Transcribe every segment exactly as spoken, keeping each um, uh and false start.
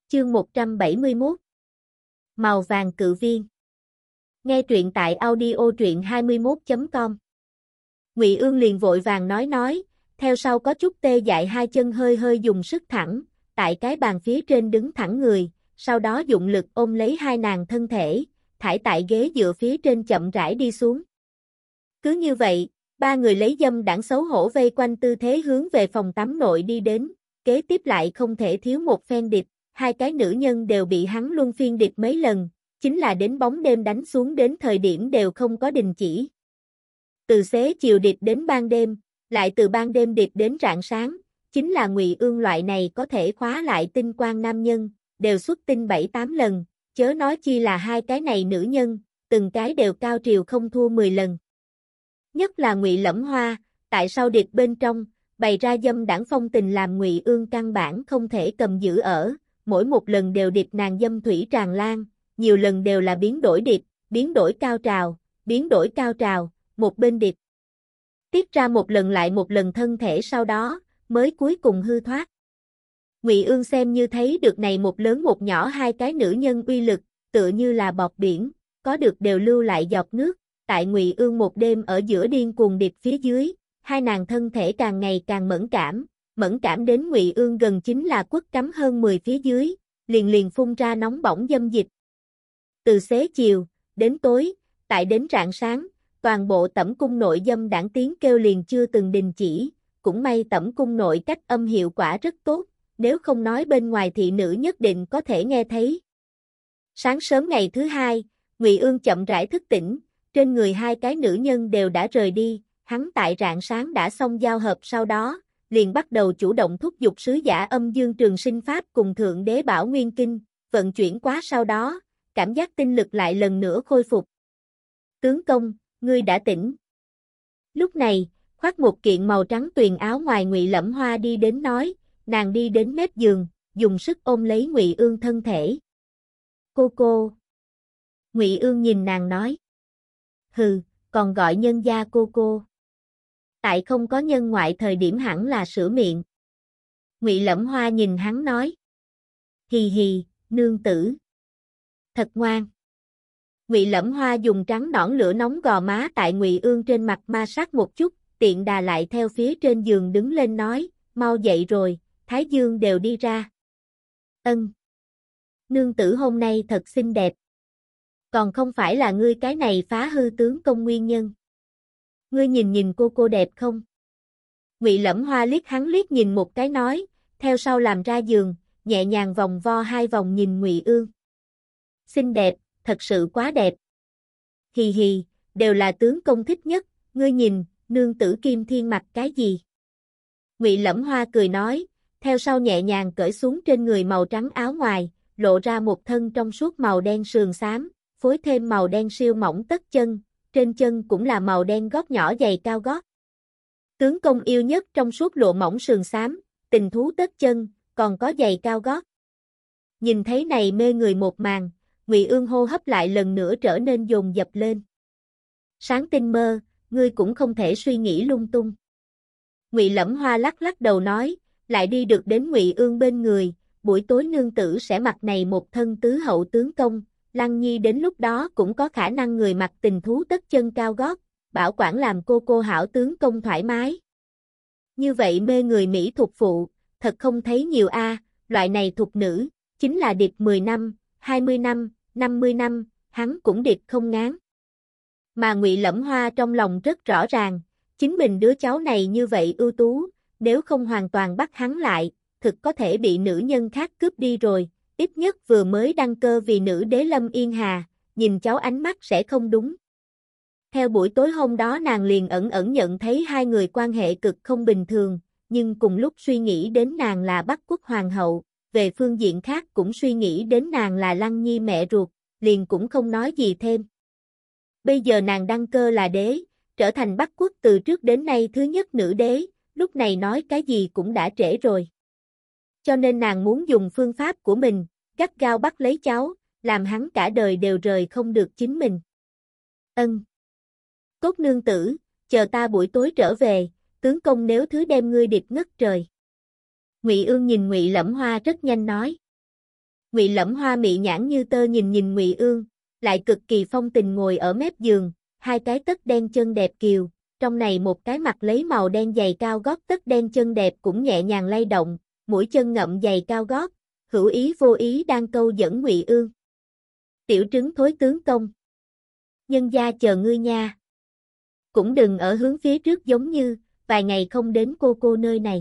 Chương một trăm bảy mươi mốt Màu vàng cự viên. Nghe truyện tại audio truyện hai mươi mốt chấm com. Ngụy Ương liền vội vàng nói nói, theo sau có chút tê dại hai chân hơi hơi dùng sức thẳng, tại cái bàn phía trên đứng thẳng người, sau đó dụng lực ôm lấy hai nàng thân thể, thải tại ghế dựa phía trên chậm rãi đi xuống. Cứ như vậy, ba người lấy dâm đãng xấu hổ vây quanh tư thế hướng về phòng tắm nội đi đến, kế tiếp lại không thể thiếu một phen địch. Hai cái nữ nhân đều bị hắn luân phiên địch mấy lần, chính là đến bóng đêm đánh xuống đến thời điểm đều không có đình chỉ. Từ xế chiều địch đến ban đêm, lại từ ban đêm địch đến rạng sáng, chính là Ngụy Ương loại này có thể khóa lại tinh quang nam nhân, đều xuất tinh bảy tám lần, chớ nói chi là hai cái này nữ nhân, từng cái đều cao triều không thua mười lần. Nhất là Ngụy Lẫm Hoa, tại sao địch bên trong, bày ra dâm đãng phong tình làm Ngụy Ương căn bản không thể cầm giữ ở. Mỗi một lần đều điệp nàng dâm thủy tràn lan, nhiều lần đều là biến đổi điệp, biến đổi cao trào, biến đổi cao trào, một bên điệp. Tiết ra một lần lại một lần thân thể sau đó, mới cuối cùng hư thoát. Ngụy Ương xem như thấy được này một lớn một nhỏ hai cái nữ nhân uy lực, tựa như là bọt biển, có được đều lưu lại giọt nước, tại Ngụy Ương một đêm ở giữa điên cuồng điệp phía dưới, hai nàng thân thể càng ngày càng mẫn cảm. Mẫn cảm đến Ngụy Ương gần chính là quất cắm hơn mười phía dưới, liền liền phun ra nóng bỏng dâm dịch. Từ xế chiều, đến tối, tại đến rạng sáng, toàn bộ Tẩm cung nội dâm đãng tiếng kêu liền chưa từng đình chỉ, cũng may Tẩm cung nội cách âm hiệu quả rất tốt, nếu không nói bên ngoài thị nữ nhất định có thể nghe thấy. Sáng sớm ngày thứ hai, Ngụy Ương chậm rãi thức tỉnh, trên người hai cái nữ nhân đều đã rời đi, hắn tại rạng sáng đã xong giao hợp sau đó. Liền bắt đầu chủ động thúc giục sứ giả âm dương trường sinh pháp cùng Thượng Đế Bảo Nguyên Kinh, vận chuyển quá sau đó, cảm giác tinh lực lại lần nữa khôi phục. Tướng công, ngươi đã tỉnh. Lúc này, khoác một kiện màu trắng tuyền áo ngoài Ngụy Lẫm Hoa đi đến nói, nàng đi đến mép giường, dùng sức ôm lấy Ngụy Ương thân thể. Cô cô. Ngụy Ương nhìn nàng nói. Hừ, còn gọi nhân gia cô cô. Tại không có nhân ngoại thời điểm hẳn là sửa miệng. Ngụy Lẫm Hoa nhìn hắn nói. Hì hì, nương tử. Thật ngoan. Ngụy Lẫm Hoa dùng trắng nõn lửa nóng gò má tại Ngụy Ương trên mặt ma sát một chút, tiện đà lại theo phía trên giường đứng lên nói, mau dậy rồi, Thái Dương đều đi ra. Ân. Nương tử hôm nay thật xinh đẹp. Còn không phải là ngươi cái này phá hư tướng công nguyên nhân. Ngươi nhìn nhìn cô cô đẹp không? Ngụy Lẫm Hoa liếc hắn liếc nhìn một cái nói, theo sau làm ra giường, nhẹ nhàng vòng vo hai vòng nhìn Ngụy Ương. Xinh đẹp, thật sự quá đẹp. Hì hì, đều là tướng công thích nhất, ngươi nhìn, nương tử Kim Thiên mặc cái gì? Ngụy Lẫm Hoa cười nói, theo sau nhẹ nhàng cởi xuống trên người màu trắng áo ngoài, lộ ra một thân trong suốt màu đen sườn xám, phối thêm màu đen siêu mỏng tất chân. Trên chân cũng là màu đen gót nhỏ giày cao gót. Tướng công yêu nhất trong suốt lộ mỏng sườn xám, tình thú tất chân, còn có giày cao gót. Nhìn thấy này mê người một màn, Ngụy Ương hô hấp lại lần nữa trở nên dồn dập lên. Sáng tinh mơ, ngươi cũng không thể suy nghĩ lung tung. Ngụy Lẫm Hoa lắc lắc đầu nói, lại đi được đến Ngụy Ương bên người, buổi tối nương tử sẽ mặc này một thân tứ hậu tướng công. Lăng Nhi đến lúc đó cũng có khả năng người mặc tình thú tất chân cao gót, bảo quản làm cô cô hảo tướng công thoải mái. Như vậy mê người Mỹ thục phụ, thật không thấy nhiều a, loại này thục nữ, chính là điệp mười năm, hai mươi năm, năm mươi năm, hắn cũng điệp không ngán. Mà Ngụy Lẫm Hoa trong lòng rất rõ ràng, chính mình đứa cháu này như vậy ưu tú, nếu không hoàn toàn bắt hắn lại, thực có thể bị nữ nhân khác cướp đi rồi. Ít nhất vừa mới đăng cơ vì nữ đế Lâm Yên Hà, nhìn cháu ánh mắt sẽ không đúng. Theo buổi tối hôm đó nàng liền ẩn ẩn nhận thấy hai người quan hệ cực không bình thường, nhưng cùng lúc suy nghĩ đến nàng là Bắc Quốc Hoàng hậu, về phương diện khác cũng suy nghĩ đến nàng là Lăng Nhi mẹ ruột, liền cũng không nói gì thêm. Bây giờ nàng đăng cơ là đế, trở thành Bắc Quốc từ trước đến nay thứ nhất nữ đế, lúc này nói cái gì cũng đã trễ rồi. Cho nên nàng muốn dùng phương pháp của mình, gắt gao bắt lấy cháu, làm hắn cả đời đều rời không được chính mình. Ân. Cốt nương tử, chờ ta buổi tối trở về, tướng công nếu thứ đem ngươi điệp ngất trời. Ngụy Ương nhìn Ngụy Lẫm Hoa rất nhanh nói. Ngụy Lẫm Hoa mị nhãn như tơ nhìn nhìn Ngụy Ương, lại cực kỳ phong tình ngồi ở mép giường, hai cái tất đen chân đẹp kiều, trong này một cái mặc lấy màu đen giày cao gót tất đen chân đẹp cũng nhẹ nhàng lay động, mũi chân ngậm giày cao gót, hữu ý vô ý đang câu dẫn Ngụy Ương. Tiểu trứng thối tướng công. Nhân gia chờ ngươi nha. Cũng đừng ở hướng phía trước giống như, vài ngày không đến cô cô nơi này.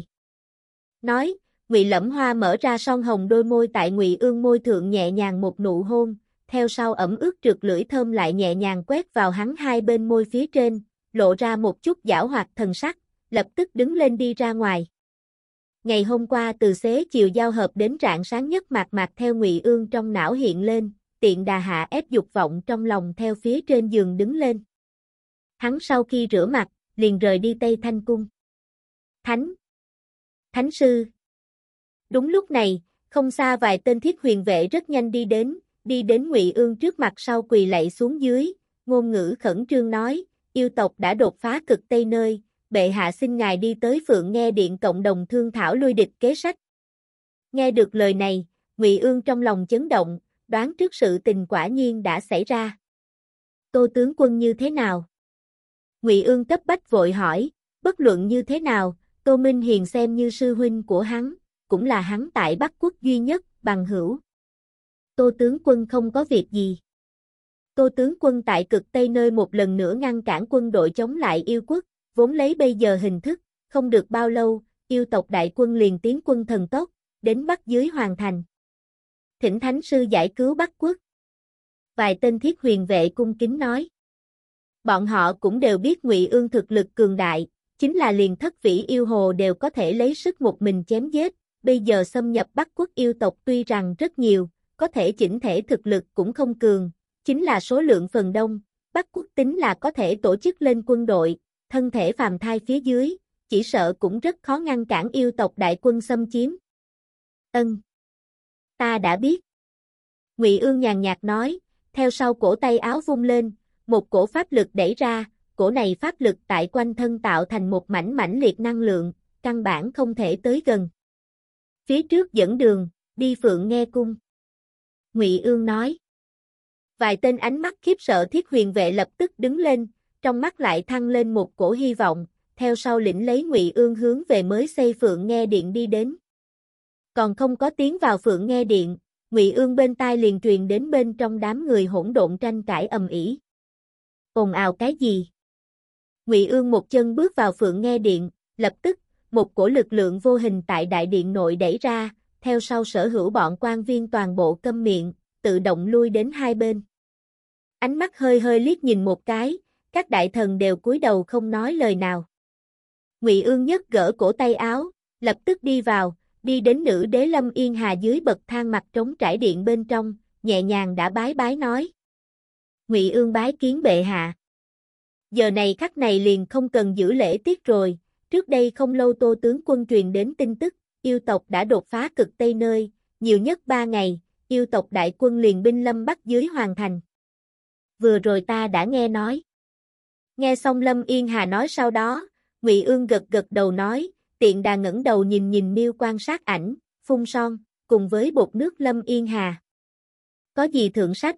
Nói, Ngụy Lẫm Hoa mở ra son hồng đôi môi tại Ngụy Ương môi thượng nhẹ nhàng một nụ hôn, theo sau ẩm ướt trượt lưỡi thơm lại nhẹ nhàng quét vào hắn hai bên môi phía trên, lộ ra một chút giảo hoạt thần sắc, lập tức đứng lên đi ra ngoài. Ngày hôm qua từ xế chiều giao hợp đến rạng sáng nhất mạc mạc theo Ngụy Ương trong não hiện lên, tiện đà hạ ép dục vọng trong lòng theo phía trên giường đứng lên. Hắn sau khi rửa mặt, liền rời đi Tây Thanh Cung. Thánh! Thánh sư! Đúng lúc này, không xa vài tên thiết huyền vệ rất nhanh đi đến, đi đến Ngụy Ương trước mặt sau quỳ lạy xuống dưới, ngôn ngữ khẩn trương nói, yêu tộc đã đột phá cực Tây nơi, bệ hạ xin ngài đi tới Phượng Nghe Điện cộng đồng thương thảo lui địch kế sách. Nghe được lời này, Ngụy Ương trong lòng chấn động, đoán trước sự tình quả nhiên đã xảy ra. Tô tướng quân như thế nào? Ngụy Ương cấp bách vội hỏi, bất luận như thế nào, Tô Minh Hiền xem như sư huynh của hắn, cũng là hắn tại Bắc Quốc duy nhất, bằng hữu. Tô tướng quân không có việc gì. Tô tướng quân tại cực Tây nơi một lần nữa ngăn cản quân đội chống lại yêu quốc, vốn lấy bây giờ hình thức, không được bao lâu, yêu tộc đại quân liền tiến quân thần tốc, đến Bắc dưới Hoàng Thành. Thỉnh Thánh sư giải cứu Bắc Quốc. Vài tên thiết huyền vệ cung kính nói. Bọn họ cũng đều biết Ngụy Ương thực lực cường đại, chính là liền thất vĩ yêu hồ đều có thể lấy sức một mình chém giết, bây giờ xâm nhập Bắc Quốc yêu tộc tuy rằng rất nhiều, có thể chỉnh thể thực lực cũng không cường, chính là số lượng phần đông, Bắc Quốc tính là có thể tổ chức lên quân đội, thân thể phàm thai phía dưới, chỉ sợ cũng rất khó ngăn cản yêu tộc đại quân xâm chiếm. Ân. Ta đã biết. Ngụy Ương nhàn nhạt nói, theo sau cổ tay áo vung lên, một cổ pháp lực đẩy ra, cổ này pháp lực tại quanh thân tạo thành một mảnh mảnh liệt năng lượng, căn bản không thể tới gần. Phía trước dẫn đường, đi Phượng Nghe cung. Ngụy Ương nói. Vài tên ánh mắt khiếp sợ thiết huyền vệ lập tức đứng lên, trong mắt lại thăng lên một cổ hy vọng, theo sau lĩnh lấy Ngụy Ương hướng về mới xây Phượng Nghe Điện đi đến. Còn không có tiến vào Phượng Nghe Điện, Ngụy Ương bên tai liền truyền đến bên trong đám người hỗn độn tranh cãi ầm ĩ. Ồn ào cái gì? Ngụy Ương một chân bước vào Phượng Nghe Điện, lập tức, một cổ lực lượng vô hình tại đại điện nội đẩy ra, theo sau sở hữu bọn quan viên toàn bộ câm miệng, tự động lui đến hai bên. Ánh mắt hơi hơi liếc nhìn một cái, các đại thần đều cúi đầu không nói lời nào. Ngụy Ương nhất gỡ cổ tay áo, lập tức đi vào, đi đến nữ đế Lâm Yên Hà dưới bậc thang mặt trống trải điện bên trong, nhẹ nhàng đã bái bái nói. Ngụy Ương bái kiến bệ hạ. Giờ này khắc này liền không cần giữ lễ tiết rồi, trước đây không lâu Tô tướng quân truyền đến tin tức, yêu tộc đã đột phá cực Tây nơi, nhiều nhất ba ngày, yêu tộc đại quân liền binh lâm Bắc dưới Hoàng Thành. Vừa rồi ta đã nghe nói. Nghe xong Lâm Yên Hà nói sau đó, Ngụy Ương gật gật đầu nói, tiện đà ngẩng đầu nhìn nhìn miêu quan sát ảnh, phun son, cùng với bột nước Lâm Yên Hà. Có gì thượng sách?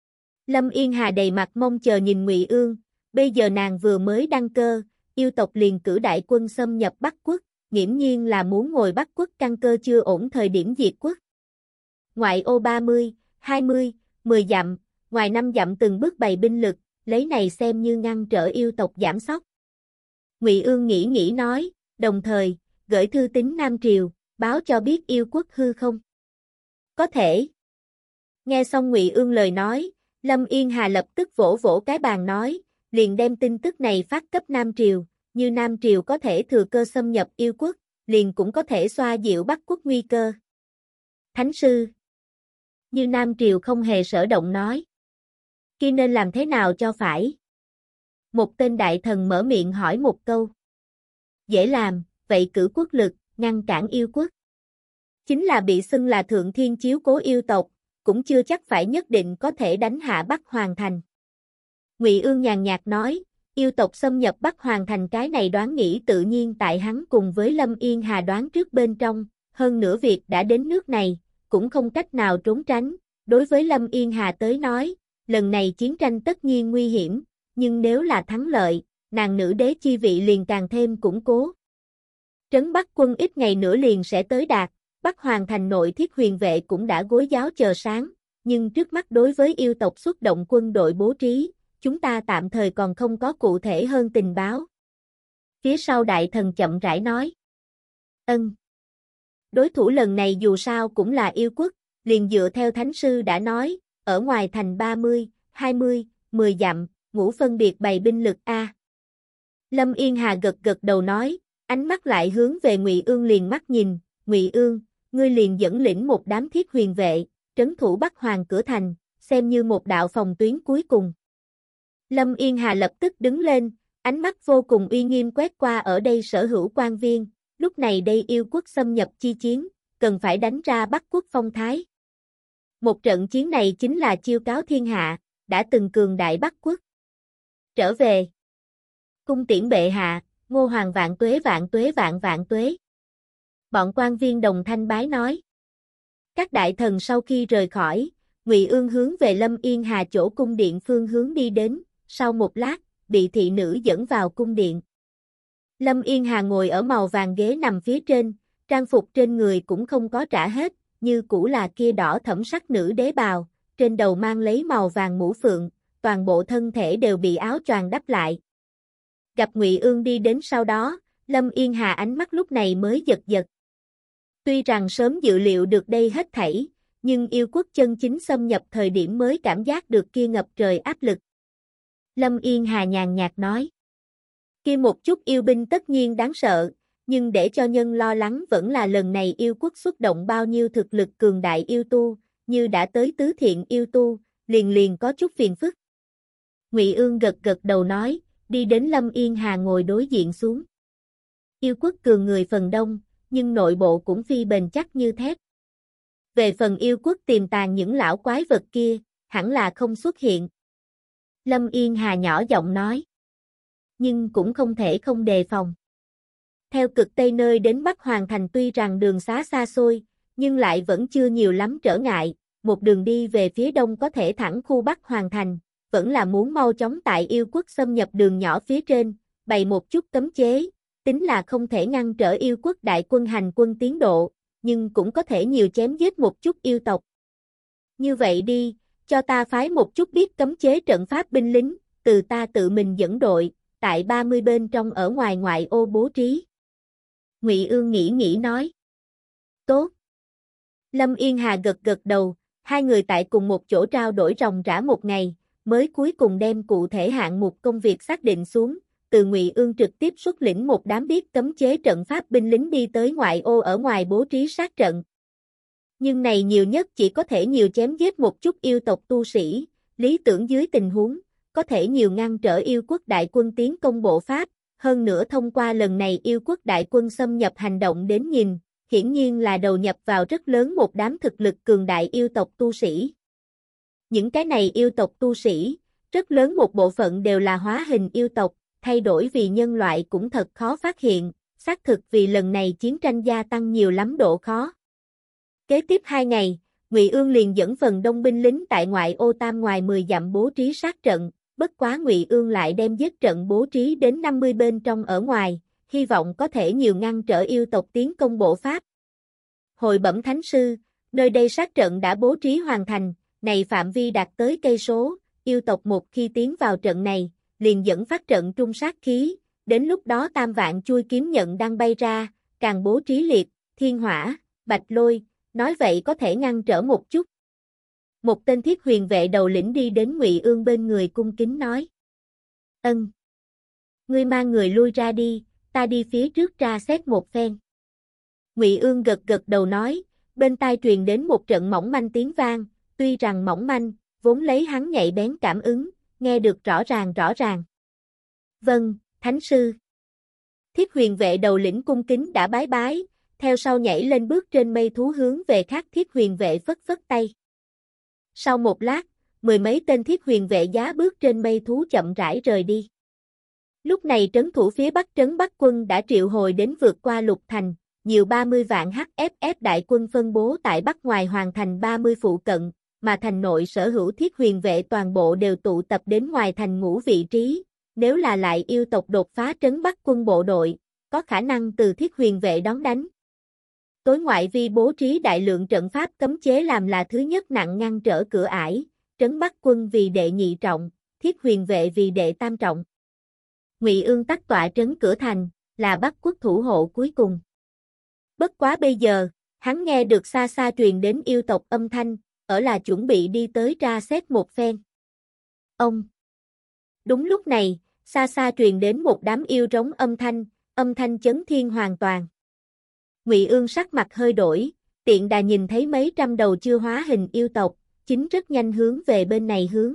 Lâm Yên Hà đầy mặt mong chờ nhìn Ngụy Ương, bây giờ nàng vừa mới đăng cơ, yêu tộc liền cử đại quân xâm nhập Bắc Quốc, nghiễm nhiên là muốn ngồi Bắc Quốc căn cơ chưa ổn thời điểm diệt quốc. Ngoại ô ba mươi, hai mươi, mười dặm, ngoài năm dặm từng bước bày binh lực, lấy này xem như ngăn trở yêu tộc giảm sóc. Ngụy Ương nghĩ nghĩ nói, đồng thời, gửi thư tín Nam Triều, báo cho biết yêu quốc hư không? Có thể. Nghe xong Ngụy Ương lời nói, Lâm Yên Hà lập tức vỗ vỗ cái bàn nói, liền đem tin tức này phát cấp Nam Triều, như Nam Triều có thể thừa cơ xâm nhập yêu quốc, liền cũng có thể xoa dịu Bắc Quốc nguy cơ. Thánh sư. Như Nam Triều không hề sở động nói. Kia nên làm thế nào cho phải? Một tên đại thần mở miệng hỏi một câu. Dễ làm, vậy cử quốc lực, ngăn cản yêu quốc. Chính là bị xưng là thượng thiên chiếu cố yêu tộc, cũng chưa chắc phải nhất định có thể đánh hạ Bắc Hoàng Thành. Ngụy Ương nhàn nhạt nói, yêu tộc xâm nhập Bắc Hoàng Thành cái này đoán nghĩ tự nhiên tại hắn cùng với Lâm Yên Hà đoán trước bên trong, hơn nữa việc đã đến nước này, cũng không cách nào trốn tránh. Đối với Lâm Yên Hà tới nói, lần này chiến tranh tất nhiên nguy hiểm, nhưng nếu là thắng lợi, nàng nữ đế chi vị liền càng thêm củng cố. Trấn Bắc quân ít ngày nữa liền sẽ tới đạt, Bắc Hoàng thành nội Thiết Huyền vệ cũng đã gối giáo chờ sáng, nhưng trước mắt đối với yêu tộc xuất động quân đội bố trí, chúng ta tạm thời còn không có cụ thể hơn tình báo. Phía sau đại thần chậm rãi nói. Ân. Đối thủ lần này dù sao cũng là yêu quốc, liền dựa theo thánh sư đã nói, ở ngoài thành ba mươi, hai mươi, mười dặm, ngũ phân biệt bày binh lực A. Lâm Yên Hà gật gật đầu nói, ánh mắt lại hướng về Ngụy Ương liền mắt nhìn, Ngụy Ương, ngươi liền dẫn lĩnh một đám Thiết Huyền vệ, trấn thủ Bắc Hoàng cửa thành, xem như một đạo phòng tuyến cuối cùng. Lâm Yên Hà lập tức đứng lên, ánh mắt vô cùng uy nghiêm quét qua ở đây sở hữu quan viên, lúc này đây yêu quốc xâm nhập chi chiến, cần phải đánh ra Bắc quốc phong thái. Một trận chiến này chính là chiêu cáo thiên hạ, đã từng cường đại Bắc quốc. Trở về. Cung tiễn bệ hạ, Ngô Hoàng vạn tuế vạn tuế vạn vạn tuế. Bọn quan viên đồng thanh bái nói. Các đại thần sau khi rời khỏi, Ngụy Ương hướng về Lâm Yên Hà chỗ cung điện phương hướng đi đến, sau một lát, bị thị nữ dẫn vào cung điện. Lâm Yên Hà ngồi ở màu vàng ghế nằm phía trên, trang phục trên người cũng không có trả hết, như cũ là kia đỏ thẫm sắc nữ đế bào, trên đầu mang lấy màu vàng mũ phượng, toàn bộ thân thể đều bị áo choàng đắp lại. Gặp Ngụy Ương đi đến sau đó, Lâm Yên Hà ánh mắt lúc này mới giật giật. Tuy rằng sớm dự liệu được đây hết thảy, nhưng yêu quốc chân chính xâm nhập thời điểm mới cảm giác được kia ngập trời áp lực. Lâm Yên Hà nhàn nhạt nói. Kia một chút yêu binh tất nhiên đáng sợ, nhưng để cho nhân lo lắng vẫn là lần này yêu quốc xuất động bao nhiêu thực lực cường đại yêu tu, như đã tới tứ thiện yêu tu, liền liền có chút phiền phức. Ngụy Ương gật gật đầu nói, đi đến Lâm Yên Hà ngồi đối diện xuống. Yêu quốc cường người phần đông, nhưng nội bộ cũng phi bền chắc như thép. Về phần yêu quốc tiềm tàng những lão quái vật kia, hẳn là không xuất hiện. Lâm Yên Hà nhỏ giọng nói. Nhưng cũng không thể không đề phòng. Theo cực Tây nơi đến Bắc Hoàng thành tuy rằng đường xá xa xôi, nhưng lại vẫn chưa nhiều lắm trở ngại, một đường đi về phía đông có thể thẳng khu Bắc Hoàng thành, vẫn là muốn mau chóng tại yêu quốc xâm nhập đường nhỏ phía trên, bày một chút cấm chế, tính là không thể ngăn trở yêu quốc đại quân hành quân tiến độ, nhưng cũng có thể nhiều chém giết một chút yêu tộc. Như vậy đi, cho ta phái một chút biết cấm chế trận pháp binh lính, từ ta tự mình dẫn đội, tại ba mươi bên trong ở ngoài ngoại ô bố trí. Ngụy Ương nghĩ nghĩ nói. Tốt. Lâm Yên Hà gật gật đầu, hai người tại cùng một chỗ trao đổi ròng rã một ngày, mới cuối cùng đem cụ thể hạng mục công việc xác định xuống, từ Ngụy Ương trực tiếp xuất lĩnh một đám biết cấm chế trận pháp binh lính đi tới ngoại ô ở ngoài bố trí sát trận. Nhưng này nhiều nhất chỉ có thể nhiều chém giết một chút yêu tộc tu sĩ, lý tưởng dưới tình huống, có thể nhiều ngăn trở yêu quốc đại quân tiến công bộ pháp, hơn nữa thông qua lần này yêu quốc đại quân xâm nhập hành động đến nhìn, hiển nhiên là đầu nhập vào rất lớn một đám thực lực cường đại yêu tộc tu sĩ. Những cái này yêu tộc tu sĩ, rất lớn một bộ phận đều là hóa hình yêu tộc, thay đổi vì nhân loại cũng thật khó phát hiện, xác thực vì lần này chiến tranh gia tăng nhiều lắm độ khó. Kế tiếp hai ngày, Ngụy Ương liền dẫn phần đông binh lính tại ngoại ô tam ngoài mười dặm bố trí sát trận, bất quá Ngụy Ương lại đem giết trận bố trí đến năm mươi bên trong ở ngoài, hy vọng có thể nhiều ngăn trở yêu tộc tiến công bộ pháp. Hồi bẩm thánh sư, nơi đây sát trận đã bố trí hoàn thành, này phạm vi đạt tới cây số, yêu tộc một khi tiến vào trận này, liền dẫn phát trận trung sát khí, đến lúc đó tam vạn chui kiếm nhận đang bay ra, càng bố trí liệt, thiên hỏa, bạch lôi, nói vậy có thể ngăn trở một chút. Một tên Thiết Huyền vệ đầu lĩnh đi đến Ngụy Ương bên người cung kính nói. Ân. Ngươi mang người lui ra đi, ta đi phía trước tra xét một phen. Ngụy Ương gật gật đầu nói, bên tai truyền đến một trận mỏng manh tiếng vang, tuy rằng mỏng manh, vốn lấy hắn nhạy bén cảm ứng, nghe được rõ ràng rõ ràng. Vâng, thánh sư. Thiết Huyền vệ đầu lĩnh cung kính đã bái bái, theo sau nhảy lên bước trên mây thú hướng về khác Thiết Huyền vệ phất phất tay. Sau một lát, mười mấy tên Thiết Huyền vệ giá bước trên mây thú chậm rãi rời đi. Lúc này trấn thủ phía bắc trấn Bắc quân đã triệu hồi đến vượt qua lục thành, nhiều ba mươi vạn hát ép ép đại quân phân bố tại Bắc ngoài hoàng thành ba mươi phụ cận, mà thành nội sở hữu thiết huyền vệ toàn bộ đều tụ tập đến ngoài thành ngũ vị trí, nếu là lại yêu tộc đột phá trấn Bắc quân bộ đội, có khả năng từ thiết huyền vệ đón đánh. Tối ngoại vi bố trí đại lượng trận pháp cấm chế làm là thứ nhất nặng ngăn trở cửa ải, trấn Bắc quân vì đệ nhị trọng, thiết huyền vệ vì đệ tam trọng. Ngụy Ương tắc tọa trấn cửa thành, là Bắc quốc thủ hộ cuối cùng. Bất quá bây giờ, hắn nghe được xa xa truyền đến yêu tộc âm thanh, ở là chuẩn bị đi tới tra xét một phen. Ông! Đúng lúc này, xa xa truyền đến một đám yêu trống âm thanh, âm thanh chấn thiên hoàn toàn. Ngụy Ương sắc mặt hơi đổi, tiện đà nhìn thấy mấy trăm đầu chưa hóa hình yêu tộc, chính rất nhanh hướng về bên này hướng.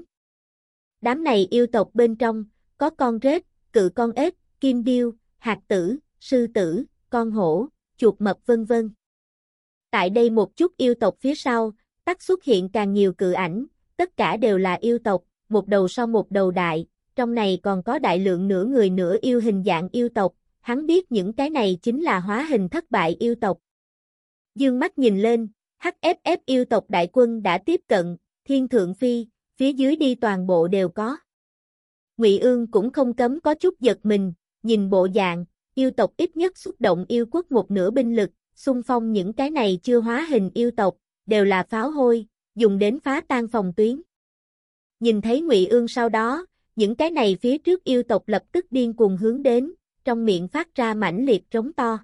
Đám này yêu tộc bên trong, có con rết, cự con ếch, kim điêu, hạt tử, sư tử, con hổ, chuột mập vân vân. Tại đây một chút yêu tộc phía sau, tắc xuất hiện càng nhiều cự ảnh, tất cả đều là yêu tộc, một đầu sau một đầu đại, trong này còn có đại lượng nửa người nửa yêu hình dạng yêu tộc, hắn biết những cái này chính là hóa hình thất bại yêu tộc. Dương mắt nhìn lên, hát ép ép yêu tộc đại quân đã tiếp cận, thiên thượng phi, phía dưới đi toàn bộ đều có. Ngụy Ương cũng không cấm có chút giật mình, nhìn bộ dạng, yêu tộc ít nhất xuất động yêu quốc một nửa binh lực, xung phong những cái này chưa hóa hình yêu tộc, đều là pháo hôi, dùng đến phá tan phòng tuyến. Nhìn thấy Ngụy Ương sau đó, những cái này phía trước yêu tộc lập tức điên cuồng hướng đến, trong miệng phát ra mãnh liệt trống to.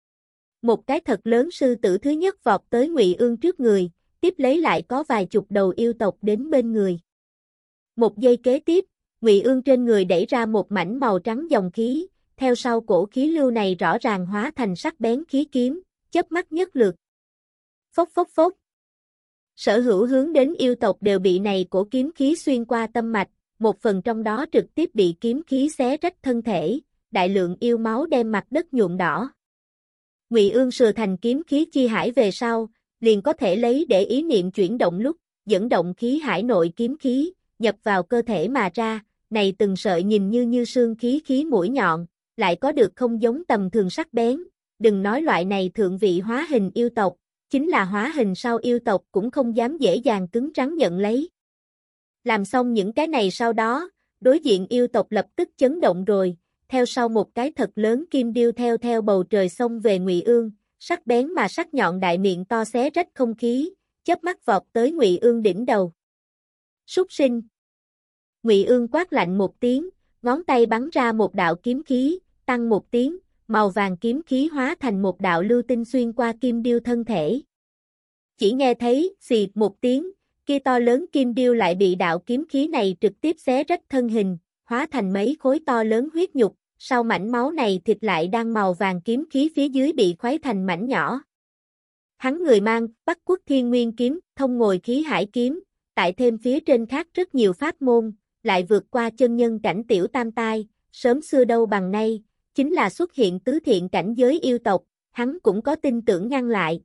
Một cái thật lớn sư tử thứ nhất vọt tới Ngụy Ương trước người, tiếp lấy lại có vài chục đầu yêu tộc đến bên người. Một giây kế tiếp, Ngụy Ương trên người đẩy ra một mảnh màu trắng dòng khí, theo sau cổ khí lưu này rõ ràng hóa thành sắc bén khí kiếm, chớp mắt nhất lượt. Phốc phốc phốc. Sở hữu hướng đến yêu tộc đều bị này cổ kiếm khí xuyên qua tâm mạch, một phần trong đó trực tiếp bị kiếm khí xé rách thân thể, đại lượng yêu máu đem mặt đất nhuộm đỏ. Ngụy Ương sửa thành kiếm khí chi hải về sau, liền có thể lấy để ý niệm chuyển động lúc, dẫn động khí hải nội kiếm khí, nhập vào cơ thể mà ra, này từng sợi nhìn như như sương khí khí mũi nhọn, lại có được không giống tầm thường sắc bén, đừng nói loại này thượng vị hóa hình yêu tộc, chính là hóa hình sau yêu tộc cũng không dám dễ dàng cứng rắn nhận lấy. Làm xong những cái này sau đó, đối diện yêu tộc lập tức chấn động rồi, theo sau một cái thật lớn kim điêu theo theo bầu trời xông về Ngụy Ương, sắc bén mà sắc nhọn đại miệng to xé rách không khí, chớp mắt vọt tới Ngụy Ương đỉnh đầu. Súc sinh. Ngụy Ương quát lạnh một tiếng, ngón tay bắn ra một đạo kiếm khí, tăng một tiếng, màu vàng kiếm khí hóa thành một đạo lưu tinh xuyên qua kim điêu thân thể. Chỉ nghe thấy xì một tiếng, kia to lớn kim điêu lại bị đạo kiếm khí này trực tiếp xé rách thân hình, hóa thành mấy khối to lớn huyết nhục, sau mảnh máu này thịt lại đang màu vàng kiếm khí phía dưới bị khuấy thành mảnh nhỏ. Hắn người mang Bắc Quốc Thiên Nguyên kiếm, thông ngồi khí hải kiếm, tại thêm phía trên khác rất nhiều pháp môn, lại vượt qua chân nhân cảnh tiểu tam tai, sớm xưa đâu bằng nay, chính là xuất hiện tứ thiện cảnh giới yêu tộc, hắn cũng có tin tưởng ngăn lại.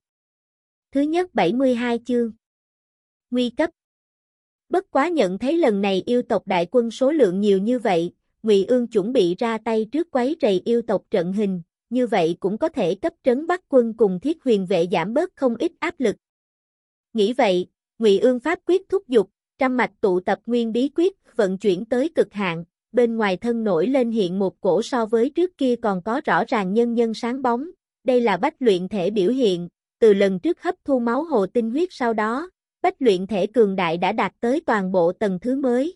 Thứ nhất bảy mươi hai chương. Nguy cấp. Bất quá nhận thấy lần này yêu tộc đại quân số lượng nhiều như vậy, Ngụy Ương chuẩn bị ra tay trước quấy rầy yêu tộc trận hình, như vậy cũng có thể cấp trấn Bắc quân cùng Thiết Huyền vệ giảm bớt không ít áp lực. Nghĩ vậy, Ngụy Ương pháp quyết thúc giục, trăm mạch tụ tập nguyên bí quyết, vận chuyển tới cực hạn, bên ngoài thân nổi lên hiện một cổ so với trước kia còn có rõ ràng nhân nhân sáng bóng, đây là bách luyện thể biểu hiện, từ lần trước hấp thu máu hồ tinh huyết sau đó, bách luyện thể cường đại đã đạt tới toàn bộ tầng thứ mới.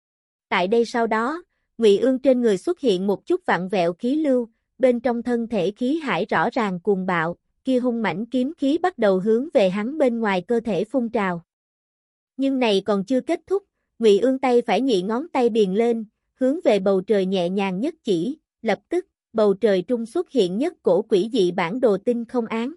Tại đây sau đó, Ngụy Ương trên người xuất hiện một chút vặn vẹo khí lưu, bên trong thân thể khí hải rõ ràng cuồng bạo, kia hung mãnh kiếm khí bắt đầu hướng về hắn bên ngoài cơ thể phun trào. Nhưng này còn chưa kết thúc, Ngụy Ương tay phải nhị ngón tay biền lên, hướng về bầu trời nhẹ nhàng nhất chỉ, lập tức, bầu trời trung xuất hiện nhất cổ quỷ dị bản đồ tinh không án.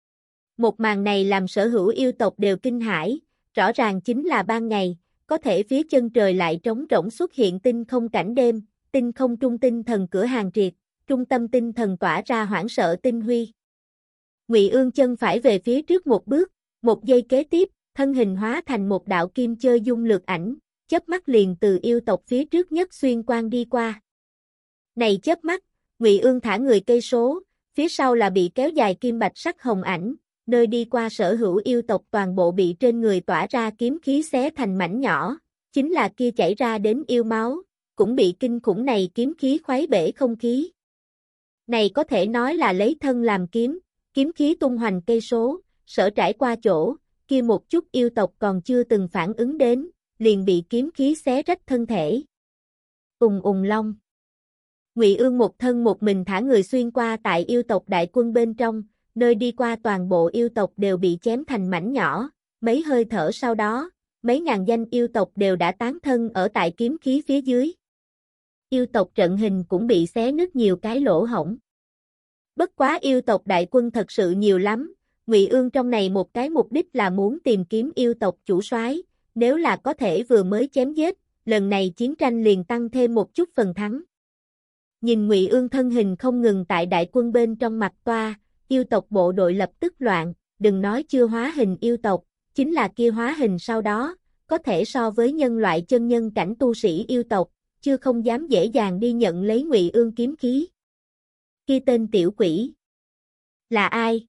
Một màn này làm sở hữu yêu tộc đều kinh hãi, rõ ràng chính là ban ngày, có thể phía chân trời lại trống rỗng xuất hiện tinh không cảnh đêm, tinh không trung tinh thần cửa hàng triệt, trung tâm tinh thần tỏa ra hoảng sợ tinh huy. Ngụy Ương chân phải về phía trước một bước, một giây kế tiếp, thân hình hóa thành một đạo kim chơi dung lược ảnh, chớp mắt liền từ yêu tộc phía trước nhất xuyên quang đi qua. Này chớp mắt, Ngụy Ương thả người cây số, phía sau là bị kéo dài kim bạch sắc hồng ảnh, nơi đi qua sở hữu yêu tộc toàn bộ bị trên người tỏa ra kiếm khí xé thành mảnh nhỏ, chính là kia chảy ra đến yêu máu, cũng bị kinh khủng này kiếm khí khuấy bể không khí. Này có thể nói là lấy thân làm kiếm, kiếm khí tung hoành cây số, sở trải qua chỗ, kia một chút yêu tộc còn chưa từng phản ứng đến, liền bị kiếm khí xé rách thân thể. Ùng ùng long. Ngụy Ương một thân một mình thả người xuyên qua tại yêu tộc đại quân bên trong, nơi đi qua toàn bộ yêu tộc đều bị chém thành mảnh nhỏ, mấy hơi thở sau đó, mấy ngàn danh yêu tộc đều đã tán thân ở tại kiếm khí phía dưới. Yêu tộc trận hình cũng bị xé nứt nhiều cái lỗ hổng. Bất quá yêu tộc đại quân thật sự nhiều lắm, Ngụy Ương trong này một cái mục đích là muốn tìm kiếm yêu tộc chủ soái, nếu là có thể vừa mới chém giết, lần này chiến tranh liền tăng thêm một chút phần thắng. Nhìn Ngụy Ương thân hình không ngừng tại đại quân bên trong mặt toa, yêu tộc bộ đội lập tức loạn, đừng nói chưa hóa hình yêu tộc, chính là kia hóa hình sau đó, có thể so với nhân loại chân nhân cảnh tu sĩ yêu tộc, chưa không dám dễ dàng đi nhận lấy Ngụy Ương kiếm khí. Kia tên tiểu quỷ là ai?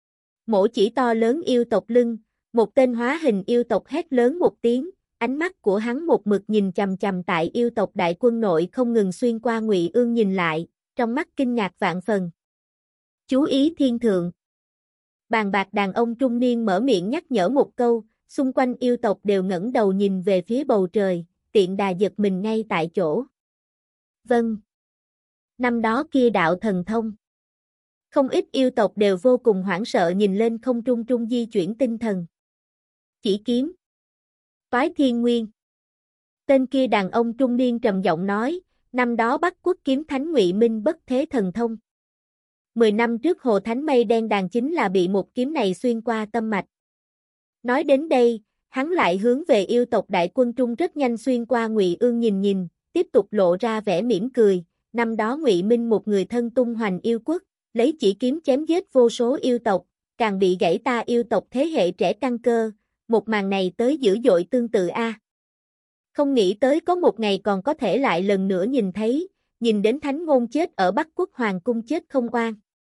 Mổ chỉ to lớn yêu tộc lưng, một tên hóa hình yêu tộc hét lớn một tiếng, ánh mắt của hắn một mực nhìn chằm chằm tại yêu tộc đại quân nội không ngừng xuyên qua Ngụy Ương nhìn lại, trong mắt kinh ngạc vạn phần. Chú ý thiên thượng. Bàn bạc đàn ông trung niên mở miệng nhắc nhở một câu, xung quanh yêu tộc đều ngẩng đầu nhìn về phía bầu trời, tiện đà giật mình ngay tại chỗ. Vâng. Năm đó kia đạo thần thông. Không ít yêu tộc đều vô cùng hoảng sợ nhìn lên không trung trung di chuyển tinh thần. Chỉ kiếm. Toái Thiên Nguyên. Tên kia đàn ông trung niên trầm giọng nói, năm đó Bắc Quốc kiếm thánh Ngụy Minh bất thế thần thông. Mười năm trước Hồ Thánh Mây Đen đàn chính là bị một kiếm này xuyên qua tâm mạch. Nói đến đây, hắn lại hướng về yêu tộc đại quân trung rất nhanh xuyên qua Ngụy Ương nhìn nhìn, tiếp tục lộ ra vẻ mỉm cười, năm đó Ngụy Minh một người thân tung hoành yêu quốc, lấy chỉ kiếm chém giết vô số yêu tộc, càng bị gãy ta yêu tộc thế hệ trẻ căn cơ, một màn này tới dữ dội tương tự a. Không nghĩ tới có một ngày còn có thể lại lần nữa nhìn thấy, nhìn đến Thánh Ngôn chết ở Bắc Quốc Hoàng cung chết không oan.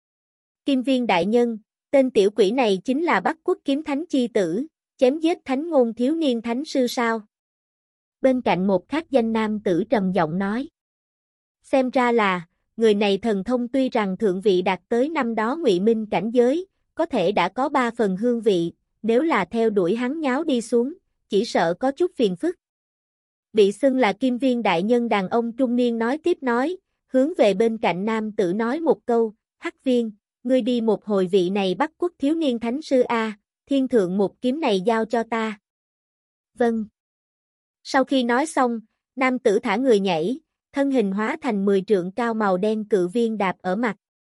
Kim Viên đại nhân, tên tiểu quỷ này chính là Bắc Quốc kiếm thánh chi tử, chém giết Thánh Ngôn thiếu niên thánh sư sao? Bên cạnh một khắc danh nam tử trầm giọng nói. Xem ra là, người này thần thông tuy rằng thượng vị đạt tới năm đó Ngụy Minh cảnh giới, có thể đã có ba phần hương vị, nếu là theo đuổi hắn nháo đi xuống, chỉ sợ có chút phiền phức. Bị xưng là Kim Viên đại nhân đàn ông trung niên nói tiếp nói, hướng về bên cạnh nam tử nói một câu, Hắc Viên, ngươi đi một hồi vị này Bắc Quốc thiếu niên thánh sư A, thiên thượng một kiếm này giao cho ta. Vâng. Sau khi nói xong, nam tử thả người nhảy, thân hình hóa thành mười trượng cao màu đen cự viên đạp ở mặt.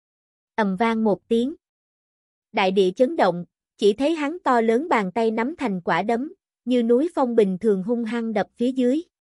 Ầm vang một tiếng. Đại địa chấn động, chỉ thấy hắn to lớn bàn tay nắm thành quả đấm, như núi phong bình thường hung hăng đập phía dưới.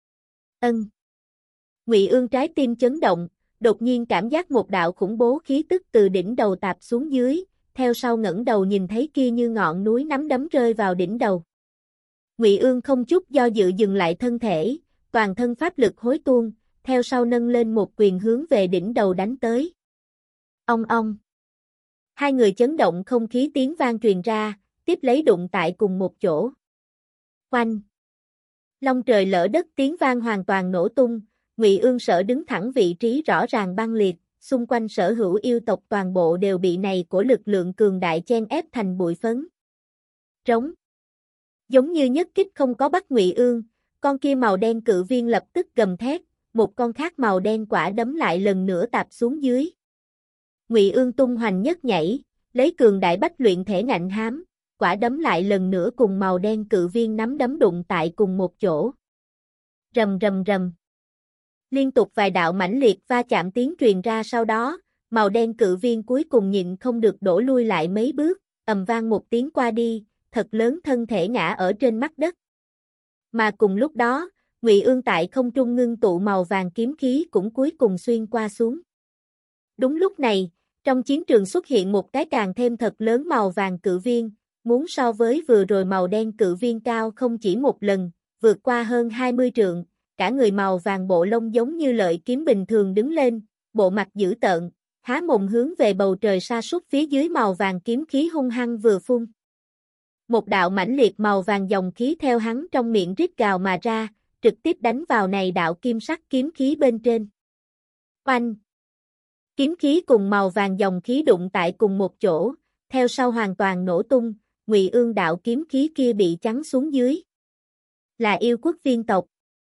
Ân. Ngụy Ương trái tim chấn động, đột nhiên cảm giác một đạo khủng bố khí tức từ đỉnh đầu tạp xuống dưới, theo sau ngẩng đầu nhìn thấy kia như ngọn núi nắm đấm rơi vào đỉnh đầu. Ngụy Ương không chút do dự dừng lại thân thể, toàn thân pháp lực hối tuôn, theo sau nâng lên một quyền hướng về đỉnh đầu đánh tới. Ong ong. Hai người chấn động không khí tiếng vang truyền ra, tiếp lấy đụng tại cùng một chỗ. Oanh. Long trời lỡ đất tiếng vang hoàn toàn nổ tung, Ngụy Ương sở đứng thẳng vị trí rõ ràng băng liệt, xung quanh sở hữu yêu tộc toàn bộ đều bị này của lực lượng cường đại chen ép thành bụi phấn. Trống. Giống như nhất kích không có bắt Ngụy Ương, con kia màu đen cự viên lập tức gầm thét, một con khác màu đen quả đấm lại lần nữa tạp xuống dưới. Ngụy Ương tung hoành nhất nhảy, lấy cường đại bách luyện thể ngạnh hám, quả đấm lại lần nữa cùng màu đen cự viên nắm đấm đụng tại cùng một chỗ. Rầm rầm rầm. Liên tục vài đạo mãnh liệt va chạm tiếng truyền ra sau đó, màu đen cự viên cuối cùng nhịn không được đổ lui lại mấy bước, ầm vang một tiếng qua đi, thật lớn thân thể ngã ở trên mặt đất. Mà cùng lúc đó, Ngụy Ương tại không trung ngưng tụ màu vàng kiếm khí cũng cuối cùng xuyên qua xuống. Đúng lúc này, trong chiến trường xuất hiện một cái càng thêm thật lớn màu vàng cự viên, muốn so với vừa rồi màu đen cự viên cao không chỉ một lần, vượt qua hơn hai mươi trượng, cả người màu vàng bộ lông giống như lợi kiếm bình thường đứng lên, bộ mặt dữ tợn, há mồm hướng về bầu trời sa sút phía dưới màu vàng kiếm khí hung hăng vừa phun. Một đạo mãnh liệt màu vàng dòng khí theo hắn trong miệng rít gào mà ra, trực tiếp đánh vào này đạo kim sắc kiếm khí bên trên. Oanh! Kiếm khí cùng màu vàng dòng khí đụng tại cùng một chỗ, theo sau hoàn toàn nổ tung, Ngụy Ương đạo kiếm khí kia bị chắn xuống dưới. Là yêu quốc viên tộc.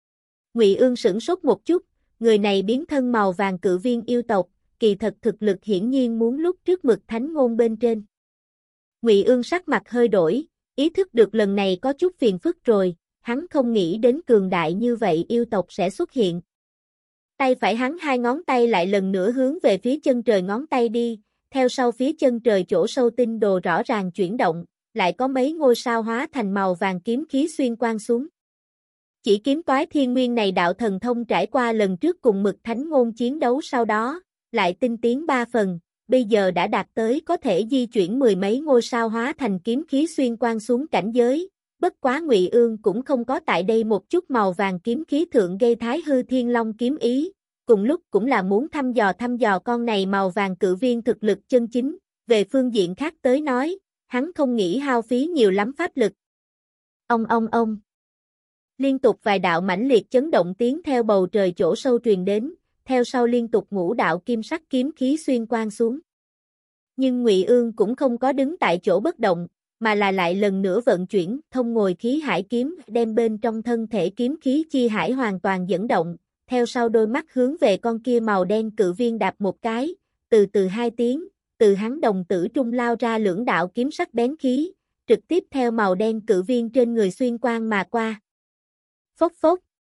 Ngụy Ương sửng sốt một chút, người này biến thân màu vàng cự viên yêu tộc, kỳ thật thực lực hiển nhiên muốn lúc trước Mực Thánh Ngôn bên trên. Ngụy Ương sắc mặt hơi đổi, ý thức được lần này có chút phiền phức rồi, hắn không nghĩ đến cường đại như vậy yêu tộc sẽ xuất hiện. Tay phải hắn hai ngón tay lại lần nữa hướng về phía chân trời ngón tay đi, theo sau phía chân trời chỗ sâu tinh đồ rõ ràng chuyển động, lại có mấy ngôi sao hóa thành màu vàng kiếm khí xuyên quang xuống. Chỉ kiếm toái thiên nguyên này đạo thần thông trải qua lần trước cùng Mực Thánh Ngôn chiến đấu sau đó, lại tinh tiến ba phần, bây giờ đã đạt tới có thể di chuyển mười mấy ngôi sao hóa thành kiếm khí xuyên quang xuống cảnh giới, bất quá Ngụy Ương cũng không có tại đây một chút màu vàng kiếm khí thượng gây Thái Hư Thiên Long kiếm ý, cùng lúc cũng là muốn thăm dò thăm dò con này màu vàng cự viên thực lực chân chính, về phương diện khác tới nói, hắn không nghĩ hao phí nhiều lắm pháp lực. Ông ông ông. Liên tục vài đạo mãnh liệt chấn động tiếng theo bầu trời chỗ sâu truyền đến, theo sau liên tục ngũ đạo kim sắc kiếm khí xuyên quang xuống. Nhưng Ngụy Ương cũng không có đứng tại chỗ bất động, mà là lại lần nữa vận chuyển thông ngồi khí hải kiếm đem bên trong thân thể kiếm khí chi hải hoàn toàn dẫn động, theo sau đôi mắt hướng về con kia màu đen cự viên đạp một cái, từ từ hai tiếng, từ hắn đồng tử trung lao ra lưỡng đạo kiếm sắc bén khí, trực tiếp theo màu đen cự viên trên người xuyên quang mà qua. Phốc phốc.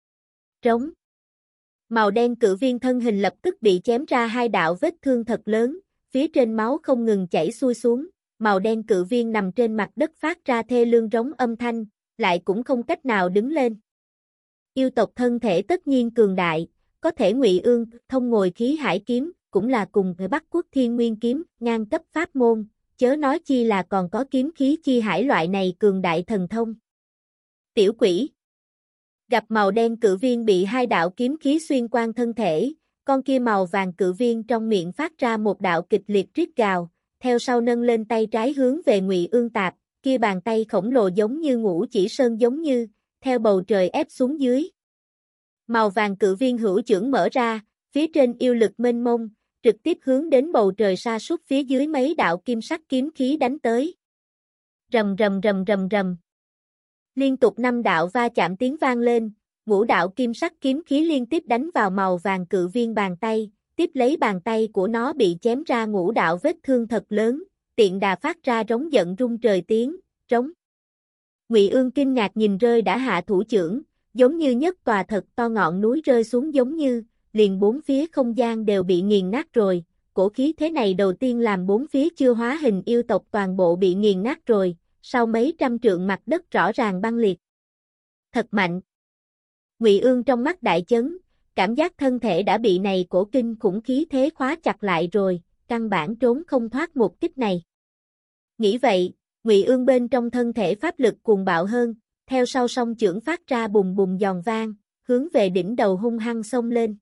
Trống. Màu đen cự viên thân hình lập tức bị chém ra hai đạo vết thương thật lớn, phía trên máu không ngừng chảy xuôi xuống, màu đen cự viên nằm trên mặt đất phát ra thê lương rống âm thanh, lại cũng không cách nào đứng lên. Yêu tộc thân thể tất nhiên cường đại, có thể Ngụy Ương thông ngồi khí hải kiếm, cũng là cùng với Bắc Quốc Thiên Nguyên kiếm, ngang cấp pháp môn, chớ nói chi là còn có kiếm khí chi hải loại này cường đại thần thông. Tiểu quỷ. Gặp màu đen cự viên bị hai đạo kiếm khí xuyên quang thân thể, con kia màu vàng cự viên trong miệng phát ra một đạo kịch liệt rít gào, theo sau nâng lên tay trái hướng về Ngụy Ương tạp, kia bàn tay khổng lồ giống như ngũ chỉ sơn giống như, theo bầu trời ép xuống dưới. Màu vàng cự viên hữu chưởng mở ra, phía trên yêu lực mênh mông, trực tiếp hướng đến bầu trời sa sút phía dưới mấy đạo kim sắc kiếm khí đánh tới. Rầm rầm rầm rầm rầm. Liên tục năm đạo va chạm tiếng vang lên, ngũ đạo kim sắc kiếm khí liên tiếp đánh vào màu vàng cự viên bàn tay, tiếp lấy bàn tay của nó bị chém ra ngũ đạo vết thương thật lớn, tiện đà phát ra rống giận rung trời tiếng, rống. Ngụy Ương kinh ngạc nhìn rơi đã hạ thủ chưởng, giống như nhất tòa thật to ngọn núi rơi xuống giống như, liền bốn phía không gian đều bị nghiền nát rồi, cổ khí thế này đầu tiên làm bốn phía chưa hóa hình yêu tộc toàn bộ bị nghiền nát rồi, sau mấy trăm trượng mặt đất rõ ràng băng liệt. Thật mạnh. Ngụy Ương trong mắt đại chấn, cảm giác thân thể đã bị này cổ kinh khủng khí thế khóa chặt lại rồi, căn bản trốn không thoát một kích này. Nghĩ vậy, Ngụy Ương bên trong thân thể pháp lực cuồng bạo hơn, theo sau song chưởng phát ra bùng bùng giòn vang, hướng về đỉnh đầu hung hăng xông lên.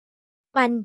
Oanh!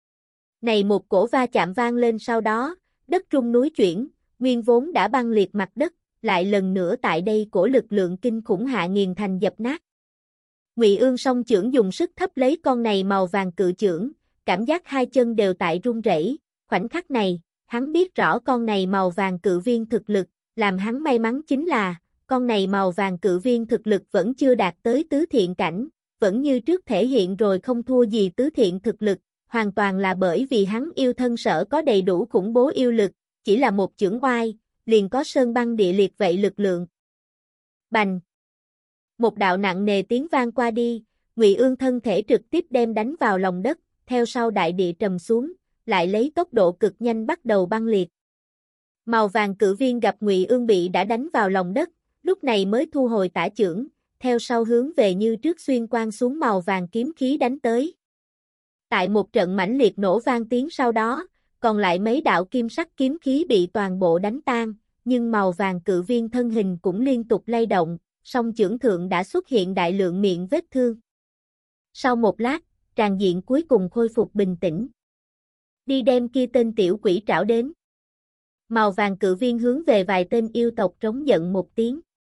Này một cổ va chạm vang lên sau đó, đất rung núi chuyển, nguyên vốn đã băng liệt mặt đất, lại lần nữa tại đây cổ lực lượng kinh khủng hạ nghiền thành dập nát. Ngụy Ương song chưởng dùng sức thấp lấy con này màu vàng cự chưởng, cảm giác hai chân đều tại run rẩy, khoảnh khắc này, hắn biết rõ con này màu vàng cự viên thực lực, làm hắn may mắn chính là, con này màu vàng cự viên thực lực vẫn chưa đạt tới tứ thiện cảnh, vẫn như trước thể hiện rồi không thua gì tứ thiện thực lực, hoàn toàn là bởi vì hắn yêu thân sở có đầy đủ khủng bố yêu lực, chỉ là một chưởng oai, liền có sơn băng địa liệt vậy lực lượng. Bành! Một đạo nặng nề tiếng vang qua đi, Ngụy Ương thân thể trực tiếp đem đánh vào lòng đất, theo sau đại địa trầm xuống, lại lấy tốc độ cực nhanh bắt đầu băng liệt. Màu vàng cự viên gặp Ngụy Ương bị đã đánh vào lòng đất, lúc này mới thu hồi tả chưởng, theo sau hướng về như trước xuyên quang xuống màu vàng kiếm khí đánh tới. Tại một trận mãnh liệt nổ vang tiếng sau đó, còn lại mấy đạo kim sắc kiếm khí bị toàn bộ đánh tan, nhưng màu vàng cự viên thân hình cũng liên tục lay động, song chưởng thượng đã xuất hiện đại lượng miệng vết thương. Sau một lát, tràng diện cuối cùng khôi phục bình tĩnh. Đi đem kia tên tiểu quỷ trảo đến. Màu vàng cự viên hướng về vài tên yêu tộc trống giận một tiếng.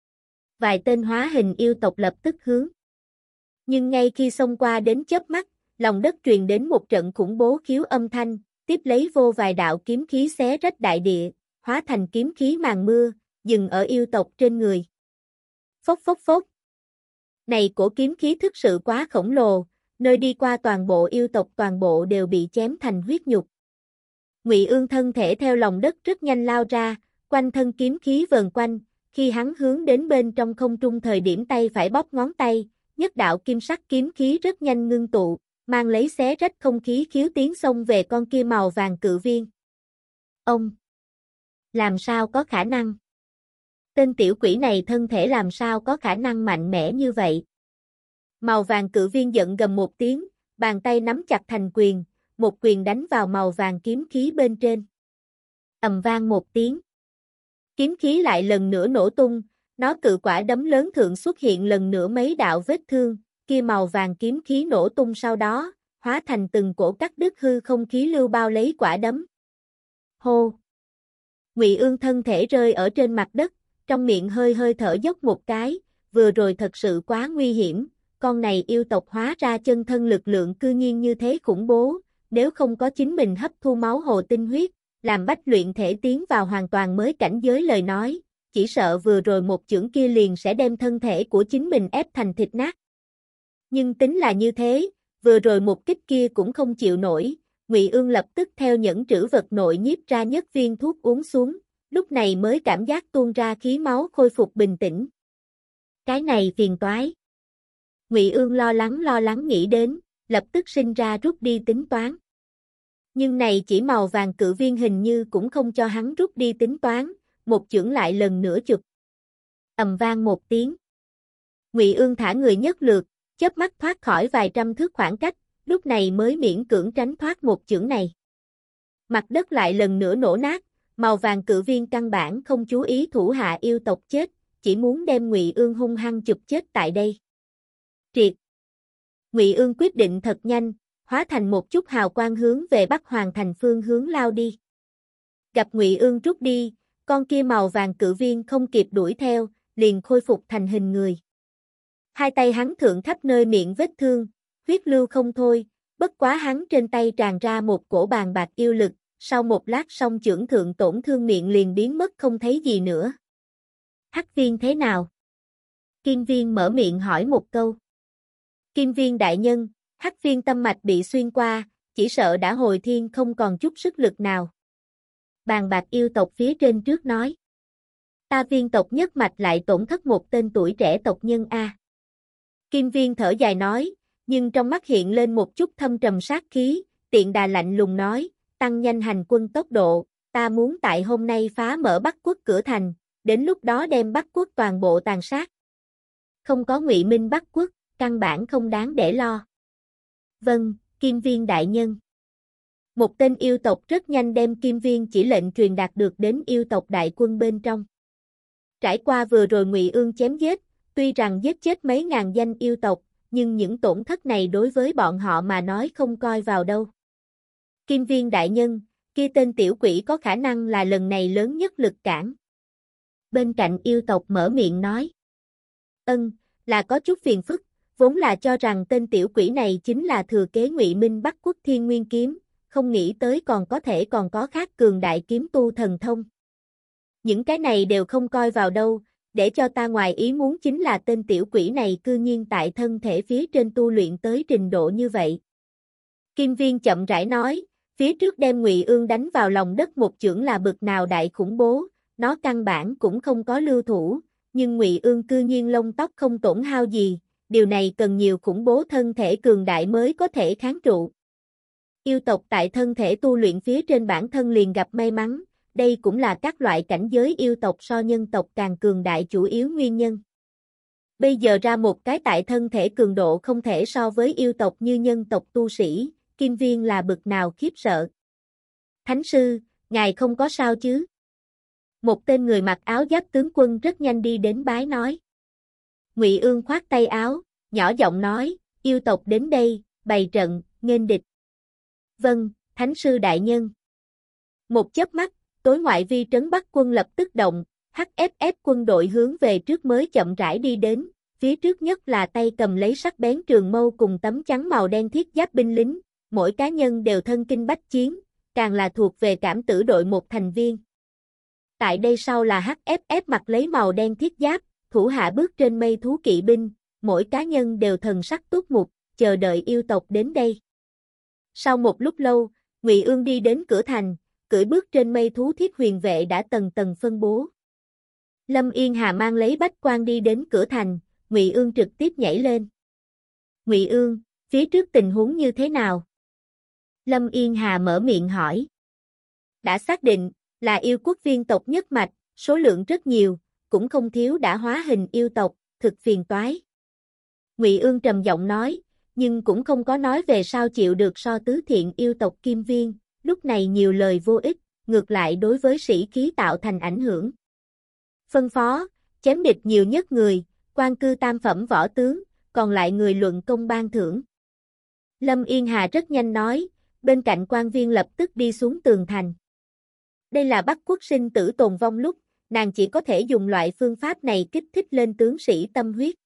Vài tên hóa hình yêu tộc lập tức hướng. Nhưng ngay khi xông qua đến chớp mắt, lòng đất truyền đến một trận khủng bố khiếu âm thanh, tiếp lấy vô vài đạo kiếm khí xé rách đại địa, hóa thành kiếm khí màn mưa, dừng ở yêu tộc trên người. Phốc phốc phốc. Này cổ kiếm khí thực sự quá khổng lồ, nơi đi qua toàn bộ yêu tộc toàn bộ đều bị chém thành huyết nhục. Ngụy Ương thân thể theo lòng đất rất nhanh lao ra, quanh thân kiếm khí vờn quanh, khi hắn hướng đến bên trong không trung thời điểm tay phải bóp ngón tay, nhất đạo kim sắc kiếm khí rất nhanh ngưng tụ, mang lấy xé rách không khí khiếu tiến xông về con kia màu vàng cự viên. Ông! Làm sao có khả năng? Tên tiểu quỷ này thân thể làm sao có khả năng mạnh mẽ như vậy? Màu vàng cự viên giận gầm một tiếng, bàn tay nắm chặt thành quyền, một quyền đánh vào màu vàng kiếm khí bên trên. Ầm vang một tiếng. Kiếm khí lại lần nữa nổ tung, nó cự quả đấm lớn thượng xuất hiện lần nữa mấy đạo vết thương, kia màu vàng kiếm khí nổ tung sau đó, hóa thành từng cổ cắt đứt hư không khí lưu bao lấy quả đấm. Hô! Ngụy Ương thân thể rơi ở trên mặt đất, trong miệng hơi hơi thở dốc một cái, vừa rồi thật sự quá nguy hiểm, con này yêu tộc hóa ra chân thân lực lượng cư nhiên như thế khủng bố, nếu không có chính mình hấp thu máu hồ tinh huyết, làm bách luyện thể tiến vào hoàn toàn mới cảnh giới lời nói, chỉ sợ vừa rồi một chưởng kia liền sẽ đem thân thể của chính mình ép thành thịt nát. Nhưng tính là như thế, vừa rồi một kích kia cũng không chịu nổi, Ngụy Ương lập tức theo nhẫn trữ vật nội nhiếp ra nhất viên thuốc uống xuống, lúc này mới cảm giác tuôn ra khí máu khôi phục bình tĩnh. Cái này phiền toái. Ngụy Ương lo lắng lo lắng nghĩ đến, lập tức sinh ra rút đi tính toán. Nhưng này chỉ màu vàng cự viên hình như cũng không cho hắn rút đi tính toán, một chưởng lại lần nữa chụp. Ầm vang một tiếng. Ngụy Ương thả người nhất lượt, chớp mắt thoát khỏi vài trăm thước khoảng cách, lúc này mới miễn cưỡng tránh thoát một chưởng này. Mặt đất lại lần nữa nổ nát, màu vàng cự viên căn bản không chú ý thủ hạ yêu tộc chết, chỉ muốn đem Ngụy Ương hung hăng chụp chết tại đây. Triệt. Ngụy Ương quyết định thật nhanh, hóa thành một chút hào quang hướng về Bắc Hoàng thành phương hướng lao đi. Gặp Ngụy Ương rút đi, con kia màu vàng cự viên không kịp đuổi theo, liền khôi phục thành hình người. Hai tay hắn thượng khắp nơi miệng vết thương, huyết lưu không thôi, bất quá hắn trên tay tràn ra một cổ bàn bạc yêu lực, sau một lát song chưởng thượng tổn thương miệng liền biến mất không thấy gì nữa. Hắc viên thế nào? Kim viên mở miệng hỏi một câu. Kim viên đại nhân, hắc viên tâm mạch bị xuyên qua, chỉ sợ đã hồi thiên không còn chút sức lực nào. Bàn bạc yêu tộc phía trên trước nói. Ta viên tộc nhất mạch lại tổn thất một tên tuổi trẻ tộc nhân A. Kim viên thở dài nói, nhưng trong mắt hiện lên một chút thâm trầm sát khí, tiện đà lạnh lùng nói, tăng nhanh hành quân tốc độ, ta muốn tại hôm nay phá mở Bắc quốc cửa thành, đến lúc đó đem Bắc quốc toàn bộ tàn sát. Không có Ngụy Minh Bắc quốc, căn bản không đáng để lo. Vâng, Kim viên đại nhân. Một tên yêu tộc rất nhanh đem Kim viên chỉ lệnh truyền đạt được đến yêu tộc đại quân bên trong. Trải qua vừa rồi Ngụy Ương chém giết, tuy rằng giết chết mấy ngàn danh yêu tộc, nhưng những tổn thất này đối với bọn họ mà nói không coi vào đâu. Kim viên đại nhân, kia tên tiểu quỷ có khả năng là lần này lớn nhất lực cản. Bên cạnh yêu tộc mở miệng nói. Ân, là có chút phiền phức, vốn là cho rằng tên tiểu quỷ này chính là thừa kế Ngụy Minh Bắc quốc Thiên Nguyên kiếm, không nghĩ tới còn có thể còn có khác cường đại kiếm tu thần thông. Những cái này đều không coi vào đâu, để cho ta ngoài ý muốn chính là tên tiểu quỷ này cư nhiên tại thân thể phía trên tu luyện tới trình độ như vậy. Kim viên chậm rãi nói, phía trước đem Ngụy Ương đánh vào lòng đất một chưởng là bực nào đại khủng bố, nó căn bản cũng không có lưu thủ, nhưng Ngụy Ương cư nhiên lông tóc không tổn hao gì, điều này cần nhiều khủng bố thân thể cường đại mới có thể kháng trụ. Yêu tộc tại thân thể tu luyện phía trên bản thân liền gặp may mắn, đây cũng là các loại cảnh giới yêu tộc so nhân tộc càng cường đại chủ yếu nguyên nhân. Bây giờ ra một cái tại thân thể cường độ không thể so với yêu tộc như nhân tộc tu sĩ, Kim viên là bực nào khiếp sợ. Thánh sư, ngài không có sao chứ? Một tên người mặc áo giáp tướng quân rất nhanh đi đến bái nói. Ngụy Ương khoát tay áo, nhỏ giọng nói, yêu tộc đến đây, bày trận, nghênh địch. Vâng, Thánh sư đại nhân. Một chớp mắt, tối ngoại vi trấn Bắc quân lập tức động, hát ép ép quân đội hướng về trước mới chậm rãi đi đến, phía trước nhất là tay cầm lấy sắc bén trường mâu cùng tấm chắn màu đen thiết giáp binh lính, mỗi cá nhân đều thân kinh bách chiến, càng là thuộc về cảm tử đội một thành viên. Tại đây sau là hát ép ép mặc lấy màu đen thiết giáp, thủ hạ bước trên mây thú kỵ binh, mỗi cá nhân đều thần sắc túc mục, chờ đợi yêu tộc đến đây. Sau một lúc lâu, Ngụy Ương đi đến cửa thành, cưỡi bước trên mây thú thiết huyền vệ đã tầng tầng phân bố. Lâm Yên Hà mang lấy bách quan đi đến cửa thành, Ngụy Ương trực tiếp nhảy lên. Ngụy Ương, phía trước tình huống như thế nào? Lâm Yên Hà mở miệng hỏi. Đã xác định, là yêu quốc viên tộc nhất mạch, số lượng rất nhiều, cũng không thiếu đã hóa hình yêu tộc, thực phiền toái. Ngụy Ương trầm giọng nói, nhưng cũng không có nói về sao chịu được so tứ thiện yêu tộc Kim Viên, lúc này nhiều lời vô ích, ngược lại đối với sĩ khí tạo thành ảnh hưởng. Phân phó, chém địch nhiều nhất người, quan cư tam phẩm võ tướng, còn lại người luận công ban thưởng. Lâm Yên Hà rất nhanh nói, bên cạnh quan viên lập tức đi xuống tường thành. Đây là Bắc quốc sinh tử tồn vong lúc, nàng chỉ có thể dùng loại phương pháp này kích thích lên tướng sĩ tâm huyết.